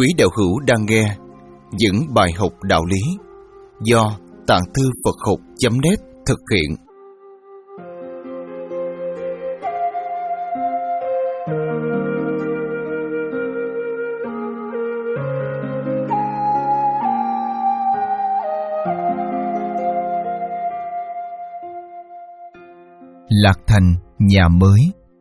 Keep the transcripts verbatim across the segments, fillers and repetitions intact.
Quý đạo hữu đang nghe những bài học đạo lý do Tạng Thư Phật Học chấm net thực hiện. Lạc thành nhà mới.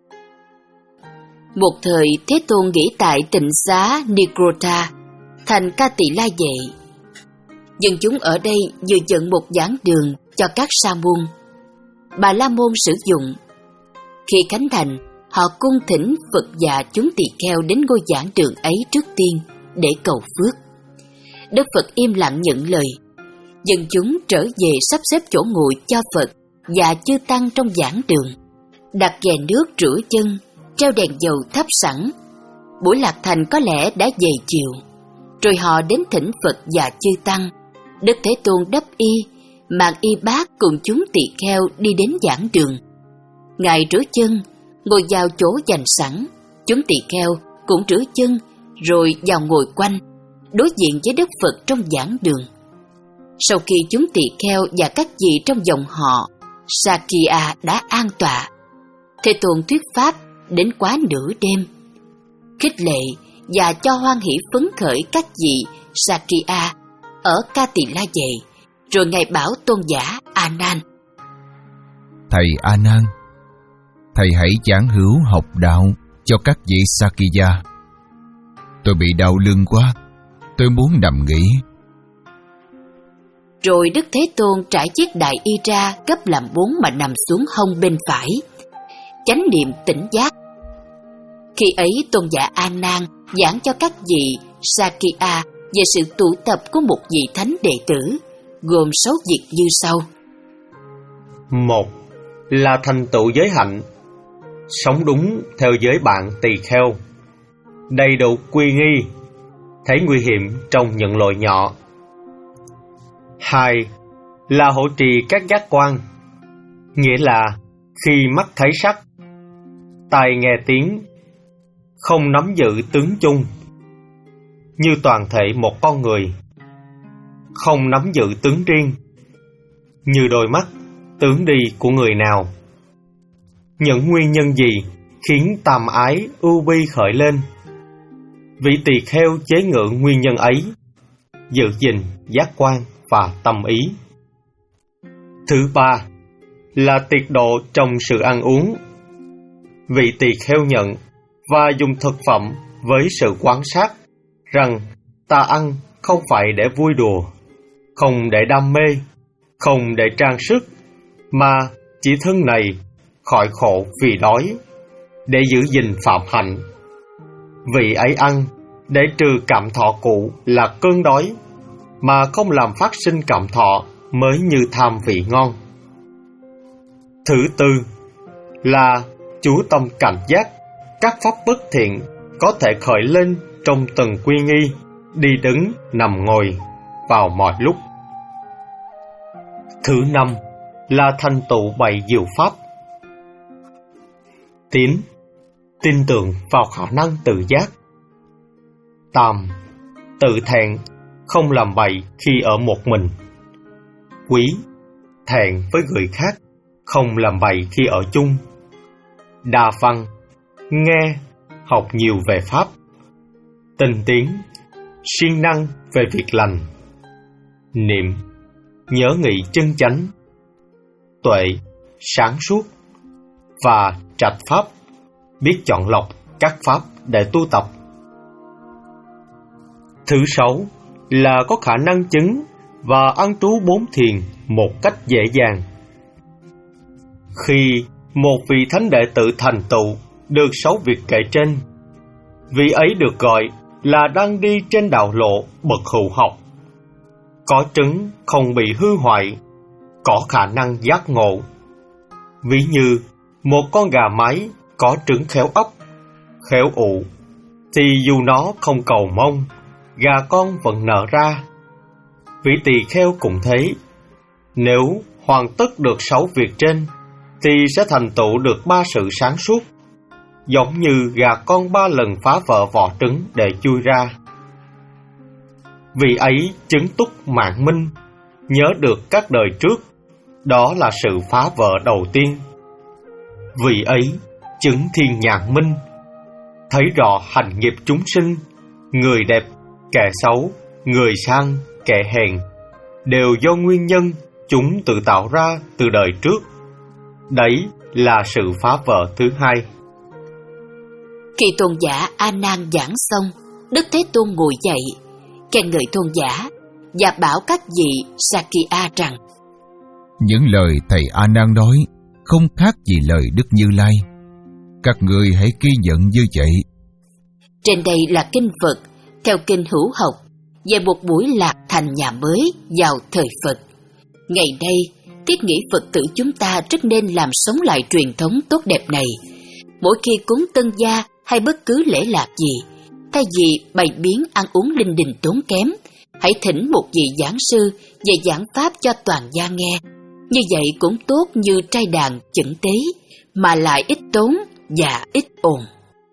Một thời Thế Tôn nghỉ tại tịnh xá Nigrota, thành Ca Tỳ La Vệ. Dân chúng ở đây vừa dựng một giảng đường cho các sa môn, Bà La Môn sử dụng. Khi khánh thành, họ cung thỉnh Phật và chúng tỳ kheo đến ngôi giảng đường ấy trước tiên để cầu phước. Đức Phật im lặng nhận lời. Dân chúng trở về sắp xếp chỗ ngồi cho Phật và chư tăng trong giảng đường, đặt chè nước rửa chân, treo đèn dầu thắp sẵn. Buổi lạc thành có lẽ đã về chiều, rồi họ đến thỉnh Phật và chư tăng. Đức Thế Tôn đắp y, mang y bát cùng chúng tỳ kheo đi đến giảng đường. Ngài rửa chân, ngồi vào chỗ dành sẵn. Chúng tỳ kheo cũng rửa chân, rồi vào ngồi quanh, đối diện với Đức Phật trong giảng đường. Sau khi chúng tỳ kheo và các vị trong dòng họ Sakya đã an tọa, Thế Tôn thuyết pháp đến quá nửa đêm, khích lệ và cho hoan hỷ phấn khởi các vị Sakya ở Ca Tỳ La Vệ. Rồi Ngài bảo tôn giả A Nan: Thầy A Nan, thầy hãy giảng hữu học đạo cho các vị Sakya. Tôi bị đau lưng quá, tôi muốn nằm nghỉ. Rồi Đức Thế Tôn trải chiếc đại y ra gấp làm bốn mà nằm xuống hông bên phải, chánh niệm tỉnh giác. Khi ấy tôn giả A Nan giảng cho các vị Sakya về sự tụ tập của một vị thánh đệ tử, gồm sáu việc như sau. Một là thành tựu giới hạnh, sống đúng theo giới bạn tỳ kheo, đầy đủ quy nghi, thấy nguy hiểm trong những lỗi nhỏ. Hai là hộ trì các giác quan, nghĩa là khi mắt thấy sắc, tai nghe tiếng, không nắm giữ tướng chung, như toàn thể một con người, không nắm giữ tướng riêng, như đôi mắt, tướng đi của người nào. Những nguyên nhân gì khiến tam ái ưu bi khởi lên? Vị tỳ kheo chế ngự nguyên nhân ấy, giữ gìn giác quan và tâm ý. Thứ ba là tiết độ trong sự ăn uống. Vị tỳ kheo nhận và dùng thực phẩm với sự quan sát rằng ta ăn không phải để vui đùa, không để đam mê, không để trang sức, mà chỉ thân này khỏi khổ vì đói, để giữ gìn phạm hạnh. Vị ấy ăn để trừ cảm thọ cũ là cơn đói, mà không làm phát sinh cảm thọ mới như tham vị ngon. Thứ tư là chú tâm cảnh giác các pháp bất thiện có thể khởi lên trong từng quy nghi, đi đứng, nằm ngồi, vào mọi lúc. Thứ năm là thành tựu bảy diệu pháp. Tín, tin tưởng vào khả năng tự giác. Tam, tự thẹn, không làm bậy khi ở một mình. Quý, thẹn với người khác, không làm bậy khi ở chung. Đa văn, nghe, học nhiều về pháp. Tinh tiến, siêng năng về việc lành. Niệm, nhớ nghĩ chân chánh. Tuệ, sáng suốt. Và trạch pháp, biết chọn lọc các pháp để tu tập. Thứ sáu là có khả năng chứng và ăn trú bốn thiền một cách dễ dàng. Khi một vị thánh đệ tử thành tựu được sáu việc kể trên, vị ấy được gọi là đang đi trên đạo lộ bậc hữu học, có trứng không bị hư hoại, có khả năng giác ngộ. Ví như một con gà mái có trứng khéo ấp, khéo ụ, thì dù nó không cầu mong, gà con vẫn nở ra. Vị tỳ kheo cũng thế, nếu hoàn tất được sáu việc trên, thì sẽ thành tựu được ba sự sáng suốt, giống như gà con ba lần phá vỡ vỏ trứng để chui ra. Vì ấy chứng túc mạng minh, nhớ được các đời trước, đó là sự phá vỡ đầu tiên. Vì ấy chứng thiên nhãn minh, thấy rõ hành nghiệp chúng sinh, người đẹp, kẻ xấu, người sang, kẻ hèn, đều do nguyên nhân chúng tự tạo ra từ đời trước. Đấy là sự phá vỡ thứ hai. Khi tôn giả A Nan giảng xong, Đức Thế Tôn ngồi dậy, khen ngợi tôn giả và bảo các vị Sakya rằng: Những lời thầy A Nan nói không khác gì lời Đức Như Lai. Các người hãy ghi nhận như vậy. Trên đây là kinh Phật theo kinh Hữu Học về một buổi lạc thành nhà mới vào thời Phật. Ngày nay, thiết nghĩ Phật tử chúng ta rất nên làm sống lại truyền thống tốt đẹp này. Mỗi khi cúng tân gia hay bất cứ lễ lạc gì, thay vì bày biến ăn uống linh đình tốn kém, hãy thỉnh một vị giảng sư về giảng pháp cho toàn gia nghe. Như vậy cũng tốt như trai đàn chẩn tế, mà lại ít tốn và ít ồn.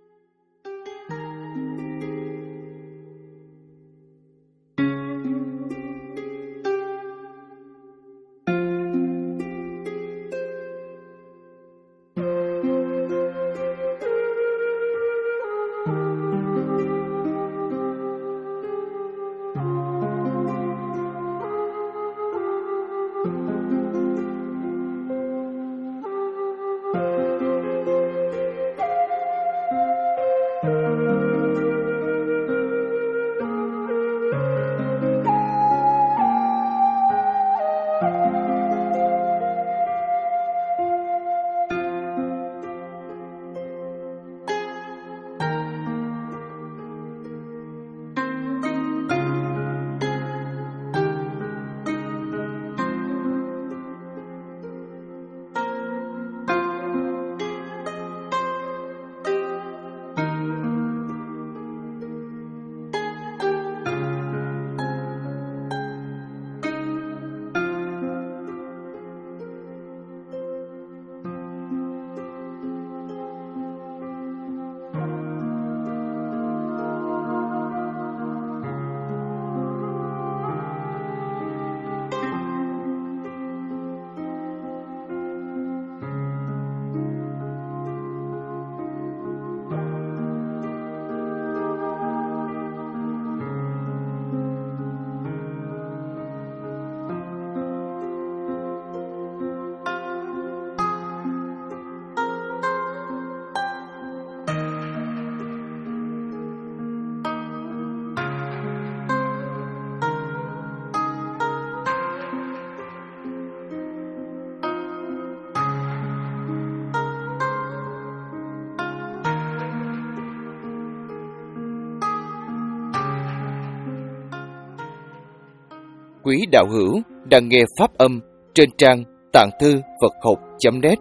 Quý đạo hữu đang nghe pháp âm trên trang tạng thư Phật học chấm net.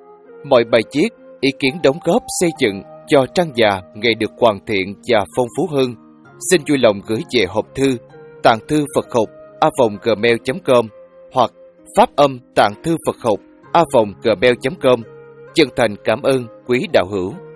Mọi bài viết, ý kiến đóng góp xây dựng cho trang già ngày được hoàn thiện và phong phú hơn, xin vui lòng gửi về hộp thư tạng thư Phật học a vòng gmail chấm com hoặc pháp âm tạng thư Phật học a vòng gmail chấm com. Chân thành cảm ơn quý đạo hữu.